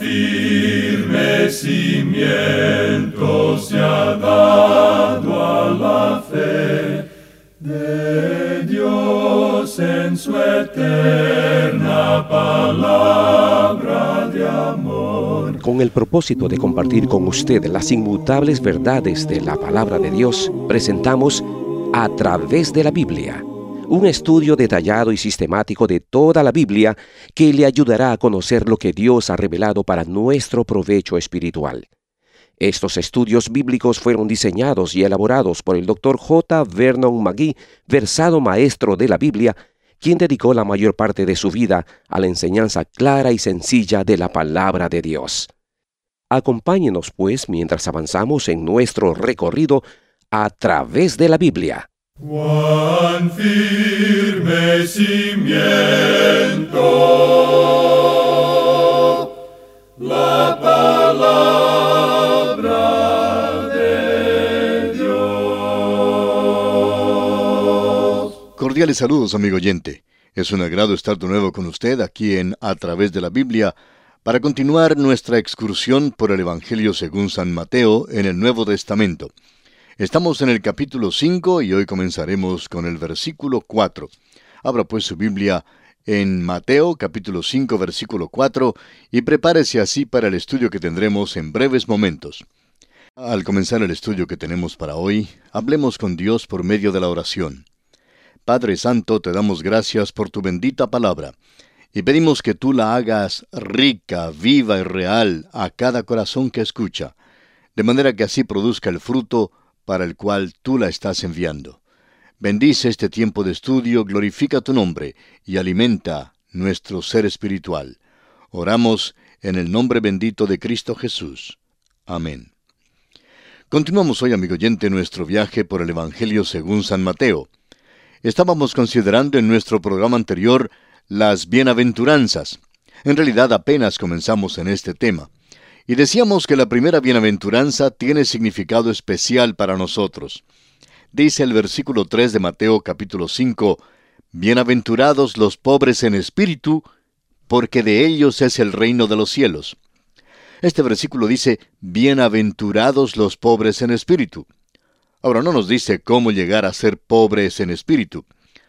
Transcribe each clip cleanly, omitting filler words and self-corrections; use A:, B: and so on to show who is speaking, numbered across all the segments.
A: firme cimiento se ha dado a la fe de Dios en su eterna palabra de amor.
B: Con el propósito de compartir con usted las inmutables verdades de la palabra de Dios, presentamos A Través de la Biblia, un estudio detallado y sistemático de toda la Biblia que le ayudará a conocer lo que Dios ha revelado para nuestro provecho espiritual. Estos estudios bíblicos fueron diseñados y elaborados por el Dr. J. Vernon McGee, versado maestro de la Biblia, quien dedicó la mayor parte de su vida a la enseñanza clara y sencilla de la palabra de Dios. Acompáñenos, pues, mientras avanzamos en nuestro recorrido a través de la Biblia.
A: Cuán firme cimiento la palabra de Dios.
C: Cordiales saludos, amigo oyente. Es un agrado estar de nuevo con usted aquí en A Través de la Biblia para continuar nuestra excursión por el Evangelio según San Mateo en el Nuevo Testamento. Estamos en el capítulo 5 y hoy comenzaremos con el versículo 4. Abra pues su Biblia en Mateo capítulo 5 versículo 4 y prepárese así para el estudio que tendremos en breves momentos. Al comenzar el estudio que tenemos para hoy, hablemos con Dios por medio de la oración. Padre Santo, te damos gracias por tu bendita palabra y pedimos que tú la hagas rica, viva y real a cada corazón que escucha, de manera que así produzca el fruto para el cual tú la estás enviando. Bendice este tiempo de estudio, glorifica tu nombre y alimenta nuestro ser espiritual. Oramos en el nombre bendito de Cristo Jesús. Amén. Continuamos hoy, amigo oyente, nuestro viaje por el Evangelio según San Mateo. Estábamos considerando en nuestro programa anterior las bienaventuranzas. En realidad apenas comenzamos en este tema. Y decíamos que la primera bienaventuranza tiene significado especial para nosotros. Dice el versículo 3 de Mateo capítulo 5, «Bienaventurados los pobres en espíritu, porque de ellos es el reino de los cielos». Este versículo dice, «Bienaventurados los pobres en espíritu». Ahora no nos dice cómo llegar a ser pobres en espíritu.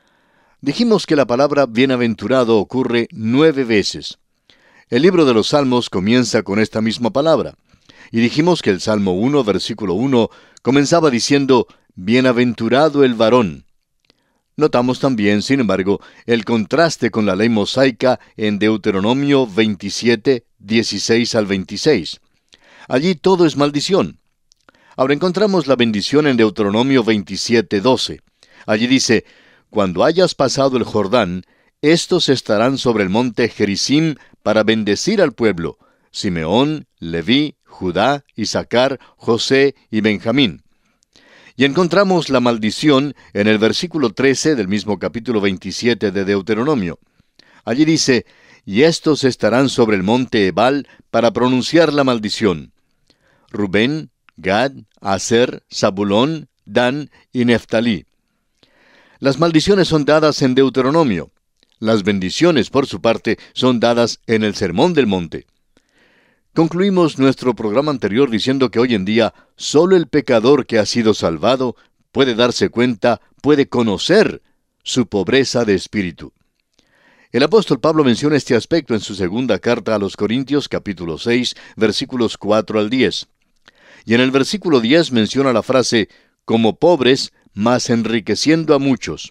C: Dijimos que la palabra bienaventurado ocurre 9 veces. El libro de los Salmos comienza con esta misma palabra. Y dijimos que el Salmo 1, versículo 1, comenzaba diciendo, «Bienaventurado el varón». Notamos también, sin embargo, el contraste con la ley mosaica en Deuteronomio 27, 16 al 26. Allí todo es maldición. Ahora encontramos la bendición en Deuteronomio 27, 12. Allí dice, «Cuando hayas pasado el Jordán, estos estarán sobre el monte Gerizim para bendecir al pueblo, Simeón, Leví, Judá, Isaacar, José y Benjamín». Y encontramos la maldición en el versículo 13 del mismo capítulo 27 de Deuteronomio. Allí dice, «Y estos estarán sobre el monte Ebal para pronunciar la maldición. Rubén, Gad, Aser, Zabulón, Dan y Neftalí». Las maldiciones son dadas en Deuteronomio. Las bendiciones, por su parte, son dadas en el Sermón del Monte. Concluimos nuestro programa anterior diciendo que hoy en día solo el pecador que ha sido salvado puede darse cuenta, puede conocer su pobreza de espíritu. El apóstol Pablo menciona este aspecto en su segunda carta a los Corintios, capítulo 6, versículos 4 al 10. Y en el versículo 10 menciona la frase, «como pobres, mas enriqueciendo a muchos».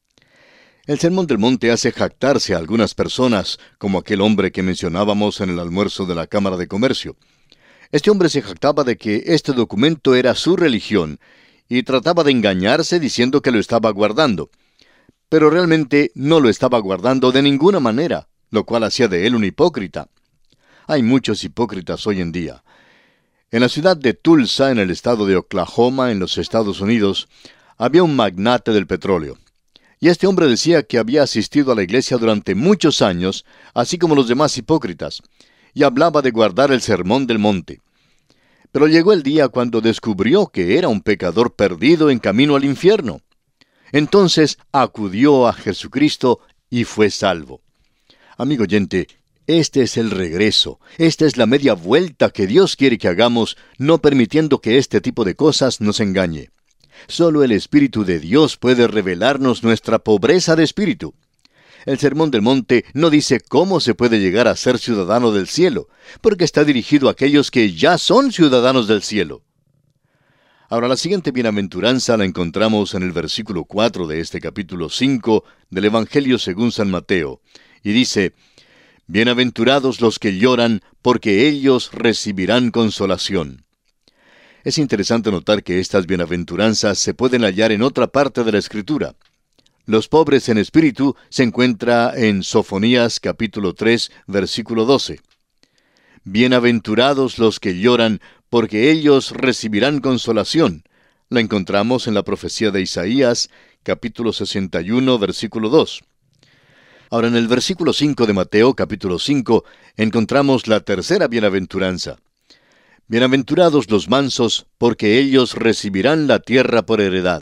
C: El Sermón del Monte hace jactarse a algunas personas, como aquel hombre que mencionábamos en el almuerzo de la Cámara de Comercio. Este hombre se jactaba de que este documento era su religión, y trataba de engañarse diciendo que lo estaba guardando. Pero realmente no lo estaba guardando de ninguna manera, lo cual hacía de él un hipócrita. Hay muchos hipócritas hoy en día. En la ciudad de Tulsa, en el estado de Oklahoma, en los Estados Unidos, había un magnate del petróleo. Y este hombre decía que había asistido a la iglesia durante muchos años, así como los demás hipócritas, y hablaba de guardar el Sermón del Monte. Pero llegó el día cuando descubrió que era un pecador perdido en camino al infierno. Entonces acudió a Jesucristo y fue salvo. Amigo oyente, Este es el regreso, esta es la media vuelta que Dios quiere que hagamos, no permitiendo que este tipo de cosas nos engañe. Solo el Espíritu de Dios puede revelarnos nuestra pobreza de espíritu. El Sermón del Monte no dice cómo se puede llegar a ser ciudadano del cielo, porque está dirigido a aquellos que ya son ciudadanos del cielo. Ahora, la siguiente bienaventuranza la encontramos en el versículo 4 de este capítulo 5 del Evangelio según San Mateo, y dice: Bienaventurados los que lloran, porque ellos recibirán consolación. Es interesante notar que estas bienaventuranzas se pueden hallar en otra parte de la Escritura. Los pobres en espíritu se encuentra en Sofonías capítulo 3, versículo 12. Bienaventurados los que lloran, porque ellos recibirán consolación. La encontramos en la profecía de Isaías, capítulo 61, versículo 2. Ahora, en el versículo 5 de Mateo, capítulo 5, encontramos la tercera bienaventuranza. Bienaventurados los mansos, porque ellos recibirán la tierra por heredad.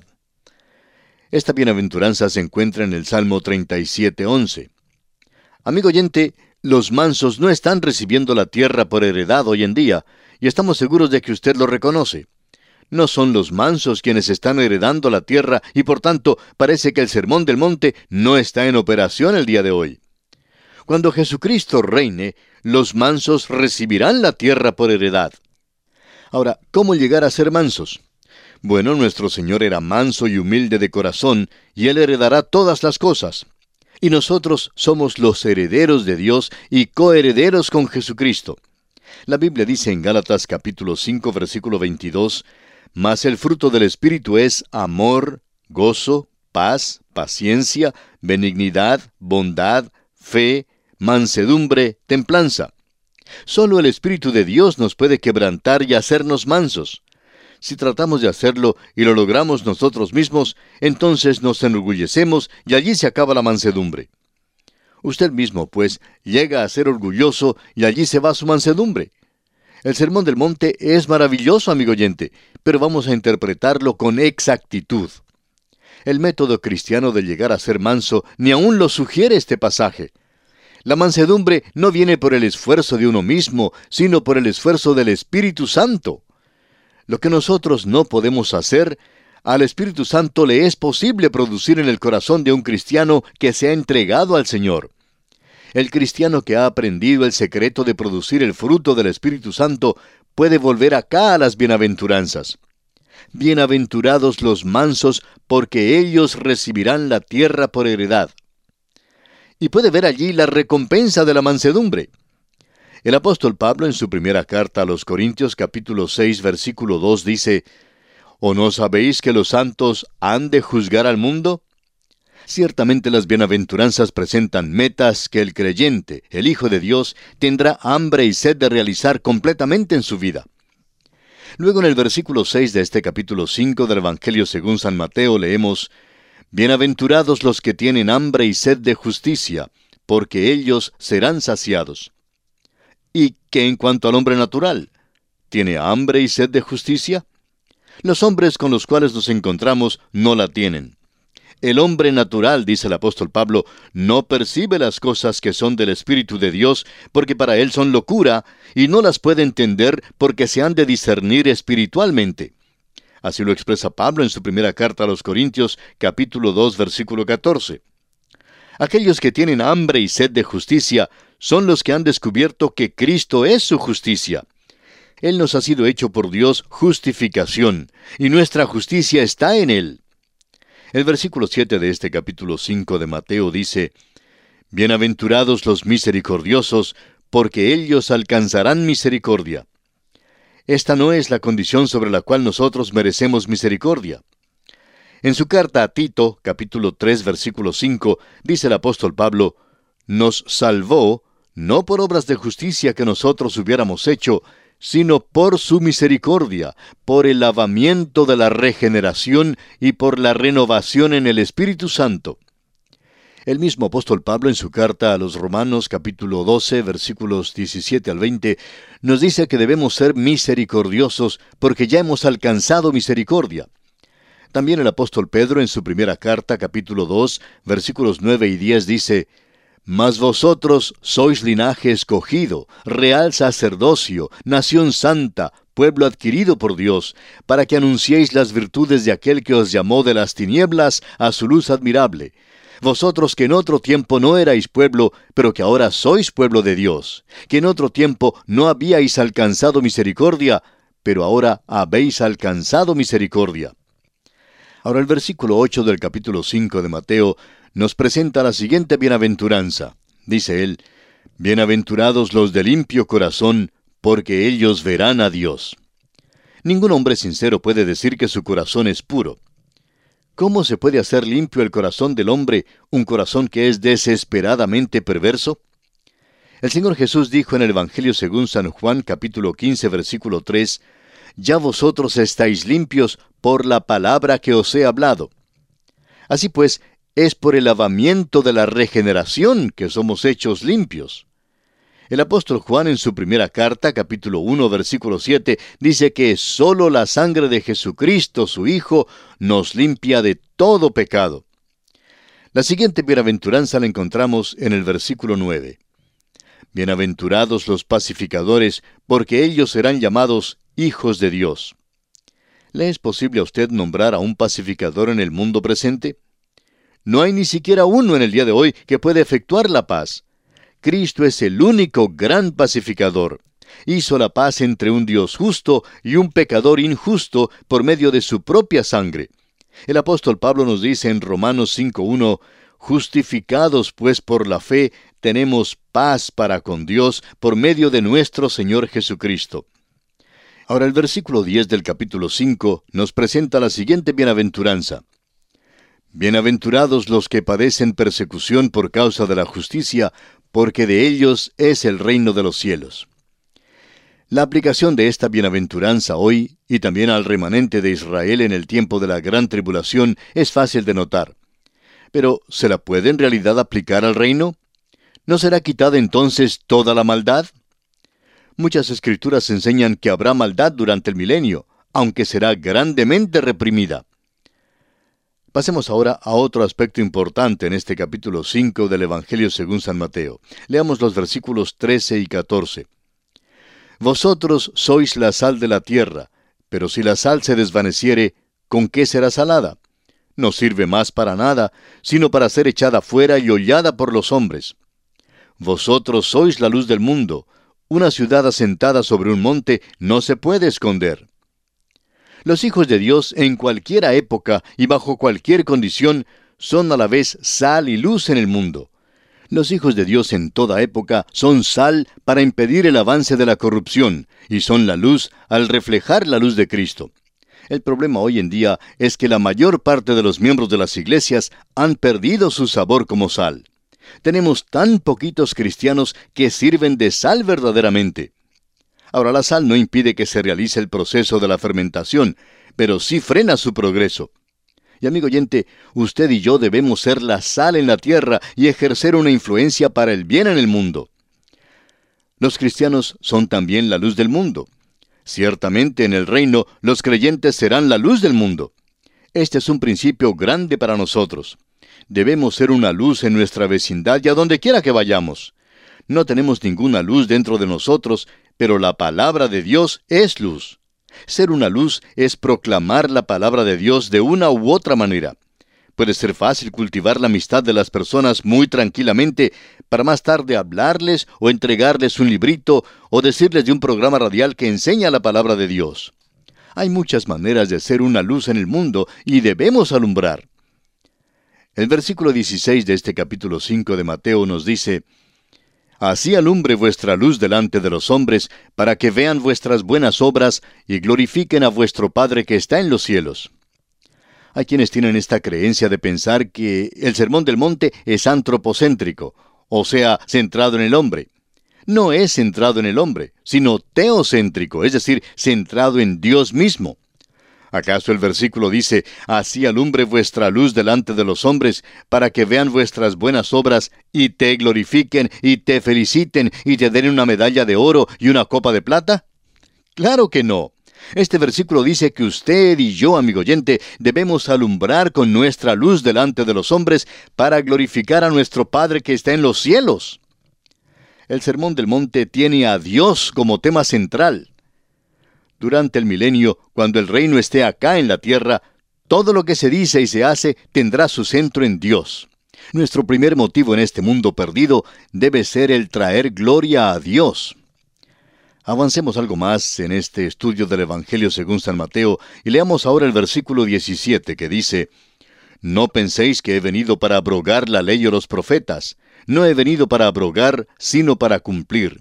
C: Esta bienaventuranza se encuentra en el Salmo 37:11. Amigo oyente, los mansos no están recibiendo la tierra por heredad hoy en día, y estamos seguros de que usted lo reconoce. No son los mansos quienes están heredando la tierra, y por tanto parece que el Sermón del Monte no está en operación el día de hoy. Cuando Jesucristo reine, los mansos recibirán la tierra por heredad. Ahora, ¿cómo llegar a ser mansos? Bueno, nuestro Señor era manso y humilde de corazón, y Él heredará todas las cosas. Y nosotros somos los herederos de Dios y coherederos con Jesucristo. La Biblia dice en Gálatas capítulo 5, versículo 22, «Mas el fruto del Espíritu es amor, gozo, paz, paciencia, benignidad, bondad, fe, mansedumbre, templanza». Solo el Espíritu de Dios nos puede quebrantar y hacernos mansos. Si tratamos de hacerlo y lo logramos nosotros mismos, entonces nos enorgullecemos y allí se acaba la mansedumbre. Usted mismo, pues, llega a ser orgulloso y allí se va su mansedumbre. El Sermón del Monte es maravilloso, amigo oyente, pero vamos a interpretarlo con exactitud. El método cristiano de llegar a ser manso ni aún lo sugiere este pasaje. La mansedumbre no viene por el esfuerzo de uno mismo, sino por el esfuerzo del Espíritu Santo. Lo que nosotros no podemos hacer, al Espíritu Santo le es posible producir en el corazón de un cristiano que se ha entregado al Señor. El cristiano que ha aprendido el secreto de producir el fruto del Espíritu Santo puede volver acá a las bienaventuranzas. Bienaventurados los mansos, porque ellos recibirán la tierra por heredad. Y puede ver allí la recompensa de la mansedumbre. El apóstol Pablo en su primera carta a los Corintios capítulo 6 versículo 2 dice: ¿O no sabéis que los santos han de juzgar al mundo? Ciertamente las bienaventuranzas presentan metas que el creyente, el Hijo de Dios, tendrá hambre y sed de realizar completamente en su vida. Luego en el versículo 6 de este capítulo 5 del Evangelio según San Mateo leemos: Bienaventurados los que tienen hambre y sed de justicia, porque ellos serán saciados. ¿Y qué en cuanto al hombre natural? ¿Tiene hambre y sed de justicia? Los hombres con los cuales nos encontramos no la tienen. El hombre natural, dice el apóstol Pablo, no percibe las cosas que son del Espíritu de Dios, porque para él son locura, y no las puede entender porque se han de discernir espiritualmente. Así lo expresa Pablo en su primera carta a los Corintios, capítulo 2, versículo 14. Aquellos que tienen hambre y sed de justicia son los que han descubierto que Cristo es su justicia. Él nos ha sido hecho por Dios justificación, y nuestra justicia está en Él. El versículo 7 de este capítulo 5 de Mateo dice: Bienaventurados los misericordiosos, porque ellos alcanzarán misericordia. Esta no es la condición sobre la cual nosotros merecemos misericordia. En su carta a Tito, capítulo 3, versículo 5, dice el apóstol Pablo: Nos salvó, no por obras de justicia que nosotros hubiéramos hecho, sino por su misericordia, por el lavamiento de la regeneración y por la renovación en el Espíritu Santo. El mismo apóstol Pablo en su carta a los Romanos capítulo 12, versículos 17 al 20, nos dice que debemos ser misericordiosos porque ya hemos alcanzado misericordia. También el apóstol Pedro en su primera carta capítulo 2, versículos 9 y 10 dice: Mas vosotros sois linaje escogido, real sacerdocio, nación santa, pueblo adquirido por Dios, para que anunciéis las virtudes de aquel que os llamó de las tinieblas a su luz admirable. Vosotros que en otro tiempo no erais pueblo, pero que ahora sois pueblo de Dios, que en otro tiempo no habíais alcanzado misericordia, pero ahora habéis alcanzado misericordia. Ahora el versículo 8 del capítulo 5 de Mateo nos presenta la siguiente bienaventuranza. Dice él: Bienaventurados los de limpio corazón, porque ellos verán a Dios. Ningún hombre sincero puede decir que su corazón es puro. ¿Cómo se puede hacer limpio el corazón del hombre, un corazón que es desesperadamente perverso? El Señor Jesús dijo en el Evangelio según San Juan, capítulo 15, versículo 3, «Ya vosotros estáis limpios por la palabra que os he hablado». Así pues, es por el lavamiento de la regeneración que somos hechos limpios. El apóstol Juan en su primera carta, capítulo 1, versículo 7, dice que sólo la sangre de Jesucristo, su Hijo, nos limpia de todo pecado. La siguiente bienaventuranza la encontramos en el versículo 9. Bienaventurados los pacificadores, porque ellos serán llamados hijos de Dios. ¿Le es posible a usted nombrar a un pacificador en el mundo presente? No hay ni siquiera uno en el día de hoy que pueda efectuar la paz. Cristo es el único gran pacificador. Hizo la paz entre un Dios justo y un pecador injusto por medio de su propia sangre. El apóstol Pablo nos dice en Romanos 5:1, «Justificados pues por la fe, tenemos paz para con Dios por medio de nuestro Señor Jesucristo». Ahora el versículo 10 del capítulo 5 nos presenta la siguiente bienaventuranza. Bienaventurados los que padecen persecución por causa de la justicia, porque de ellos es el reino de los cielos. La aplicación de esta bienaventuranza hoy, y también al remanente de Israel en el tiempo de la gran tribulación, es fácil de notar. Pero, ¿se la puede en realidad aplicar al reino? ¿No será quitada entonces toda la maldad? Muchas escrituras enseñan que habrá maldad durante el milenio, aunque será grandemente reprimida. Pasemos ahora a otro aspecto importante en este capítulo 5 del Evangelio según San Mateo. Leamos los versículos 13 y 14. Vosotros sois la sal de la tierra, pero si la sal se desvaneciere, ¿con qué será salada? No sirve más para nada, sino para ser echada fuera y hollada por los hombres. Vosotros sois la luz del mundo. Una ciudad asentada sobre un monte no se puede esconder. Los hijos de Dios en cualquier época y bajo cualquier condición son a la vez sal y luz en el mundo. Los hijos de Dios en toda época son sal para impedir el avance de la corrupción y son la luz al reflejar la luz de Cristo. El problema hoy en día es que la mayor parte de los miembros de las iglesias han perdido su sabor como sal. Tenemos tan poquitos cristianos que sirven de sal verdaderamente. Ahora, la sal no impide que se realice el proceso de la fermentación, pero sí frena su progreso. Y amigo oyente, usted y yo debemos ser la sal en la tierra y ejercer una influencia para el bien en el mundo. Los cristianos son también la luz del mundo. Ciertamente en el reino los creyentes serán la luz del mundo. Este es un principio grande para nosotros. Debemos ser una luz en nuestra vecindad y a donde quiera que vayamos. No tenemos ninguna luz dentro de nosotros, pero la palabra de Dios es luz. Ser una luz es proclamar la palabra de Dios de una u otra manera. Puede ser fácil cultivar la amistad de las personas muy tranquilamente para más tarde hablarles o entregarles un librito o decirles de un programa radial que enseña la palabra de Dios. Hay muchas maneras de ser una luz en el mundo y debemos alumbrar. El versículo 16 de este capítulo 5 de Mateo nos dice: «Así alumbre vuestra luz delante de los hombres, para que vean vuestras buenas obras y glorifiquen a vuestro Padre que está en los cielos». Hay quienes tienen esta creencia de pensar que el Sermón del Monte es antropocéntrico, o sea, centrado en el hombre. No es centrado en el hombre, sino teocéntrico, es decir, centrado en Dios mismo. ¿Acaso el versículo dice: «Así alumbre vuestra luz delante de los hombres, para que vean vuestras buenas obras, y te glorifiquen, y te feliciten, y te den una medalla de oro y una copa de plata»? Claro que no. Este versículo dice que usted y yo, amigo oyente, debemos alumbrar con nuestra luz delante de los hombres para glorificar a nuestro Padre que está en los cielos. El Sermón del Monte tiene a Dios como tema central. Durante el milenio, cuando el reino esté acá en la tierra, todo lo que se dice y se hace tendrá su centro en Dios. Nuestro primer motivo en este mundo perdido debe ser el traer gloria a Dios. Avancemos algo más en este estudio del Evangelio según San Mateo y leamos ahora el versículo 17 que dice: No penséis que he venido para abrogar la ley o los profetas. No he venido para abrogar, sino para cumplir.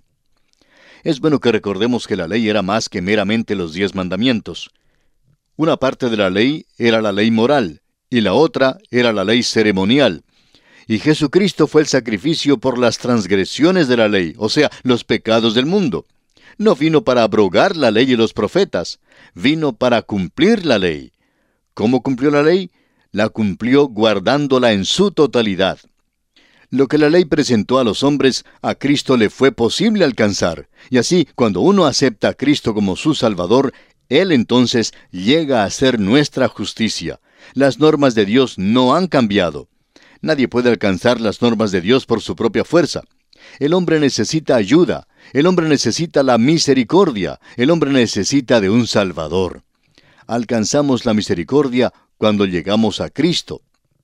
C: Es bueno que recordemos que la ley era más que meramente los 10 mandamientos. Una parte de la ley era la ley moral, y la otra era la ley ceremonial. Y Jesucristo fue el sacrificio por las transgresiones de la ley, o sea, los pecados del mundo. No vino para abrogar la ley y los profetas, vino para cumplir la ley. ¿Cómo cumplió la ley? La cumplió guardándola en su totalidad. Lo que la ley presentó a los hombres, a Cristo le fue posible alcanzar. Y así, cuando uno acepta a Cristo como su Salvador, Él entonces llega a ser nuestra justicia. Las normas de Dios no han cambiado. Nadie puede alcanzar las normas de Dios por su propia fuerza. El hombre necesita ayuda. El hombre necesita la misericordia. El hombre necesita de un Salvador. Alcanzamos la misericordia cuando llegamos a Cristo.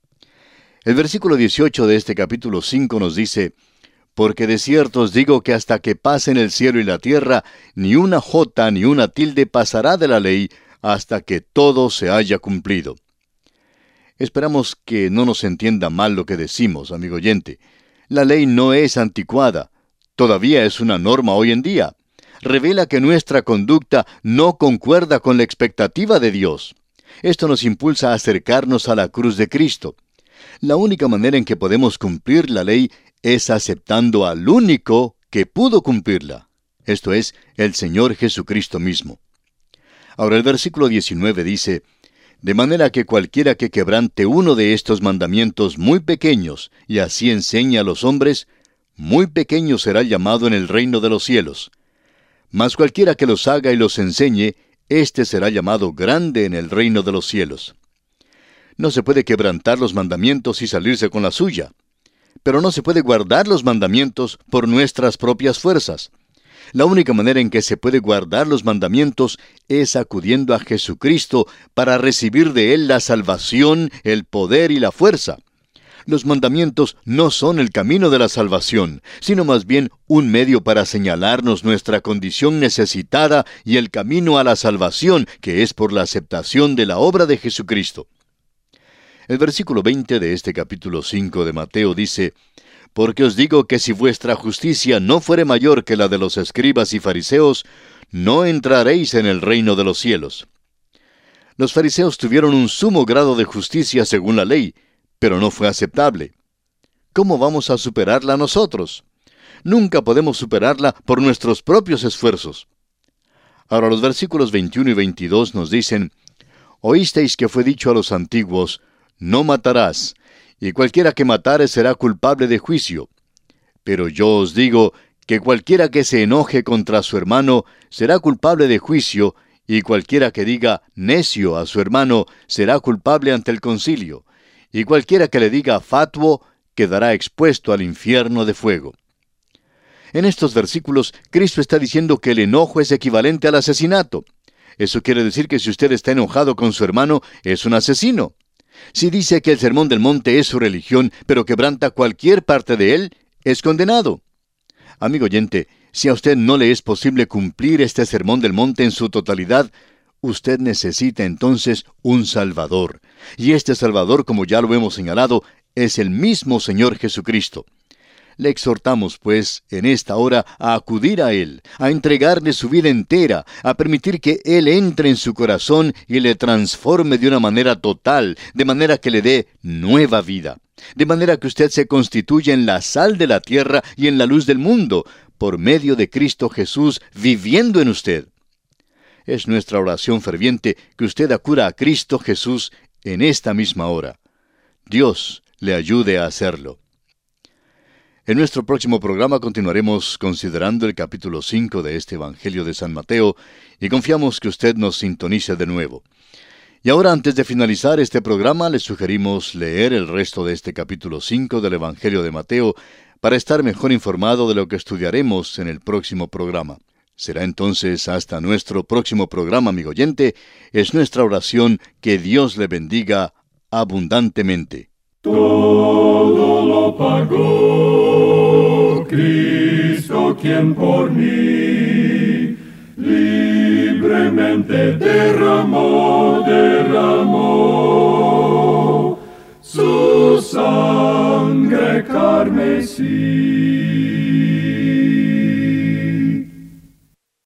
C: El versículo 18 de este capítulo 5 nos dice: Porque de cierto os digo que hasta que pasen el cielo y la tierra, ni una jota ni una tilde pasará de la ley, hasta que todo se haya cumplido. Esperamos que no nos entienda mal lo que decimos, amigo oyente. La ley no es anticuada. Todavía es una norma hoy en día. Revela que nuestra conducta no concuerda con la expectativa de Dios. Esto nos impulsa a acercarnos a la cruz de Cristo. La única manera en que podemos cumplir la ley es aceptando al único que pudo cumplirla. Esto es, el Señor Jesucristo mismo. Ahora el versículo 19 dice: De manera que cualquiera que quebrante uno de estos mandamientos muy pequeños, y así enseñe a los hombres, muy pequeño será llamado en el reino de los cielos. Mas cualquiera que los haga y los enseñe, éste será llamado grande en el reino de los cielos. No se puede quebrantar los mandamientos y salirse con la suya. Pero no se puede guardar los mandamientos por nuestras propias fuerzas. La única manera en que se puede guardar los mandamientos es acudiendo a Jesucristo para recibir de Él la salvación, el poder y la fuerza. Los mandamientos no son el camino de la salvación, sino más bien un medio para señalarnos nuestra condición necesitada y el camino a la salvación, que es por la aceptación de la obra de Jesucristo. El versículo 20 de este capítulo 5 de Mateo dice: Porque os digo que si vuestra justicia no fuere mayor que la de los escribas y fariseos, no entraréis en el reino de los cielos. Los fariseos tuvieron un sumo grado de justicia según la ley, pero no fue aceptable. ¿Cómo vamos a superarla nosotros? Nunca podemos superarla por nuestros propios esfuerzos. Ahora los versículos 21 y 22 nos dicen: Oísteis que fue dicho a los antiguos: No matarás, y cualquiera que matare será culpable de juicio. Pero yo os digo que cualquiera que se enoje contra su hermano será culpable de juicio, y cualquiera que diga necio a su hermano será culpable ante el concilio, y cualquiera que le diga fatuo quedará expuesto al infierno de fuego. En estos versículos, Cristo está diciendo que el enojo es equivalente al asesinato. Eso quiere decir que si usted está enojado con su hermano, es un asesino. Si dice que el Sermón del Monte es su religión, pero quebranta cualquier parte de él, es condenado. Amigo oyente, si a usted no le es posible cumplir este Sermón del Monte en su totalidad, usted necesita entonces un Salvador. Y este Salvador, como ya lo hemos señalado, es el mismo Señor Jesucristo. Le exhortamos, pues, en esta hora a acudir a Él, a entregarle su vida entera, a permitir que Él entre en su corazón y le transforme de una manera total, de manera que le dé nueva vida, de manera que usted se constituya en la sal de la tierra y en la luz del mundo, por medio de Cristo Jesús viviendo en usted. Es nuestra oración ferviente que usted acuda a Cristo Jesús en esta misma hora. Dios le ayude a hacerlo. En nuestro próximo programa continuaremos considerando el capítulo 5 de este Evangelio de San Mateo y confiamos que usted nos sintonice de nuevo. Y ahora, antes de finalizar este programa, les sugerimos leer el resto de este capítulo 5 del Evangelio de Mateo para estar mejor informado de lo que estudiaremos en el próximo programa. Será entonces hasta nuestro próximo programa, amigo oyente. Es nuestra oración que Dios le bendiga abundantemente.
A: Todo lo pagó Cristo, quien por mí libremente derramó su sangre carmesí.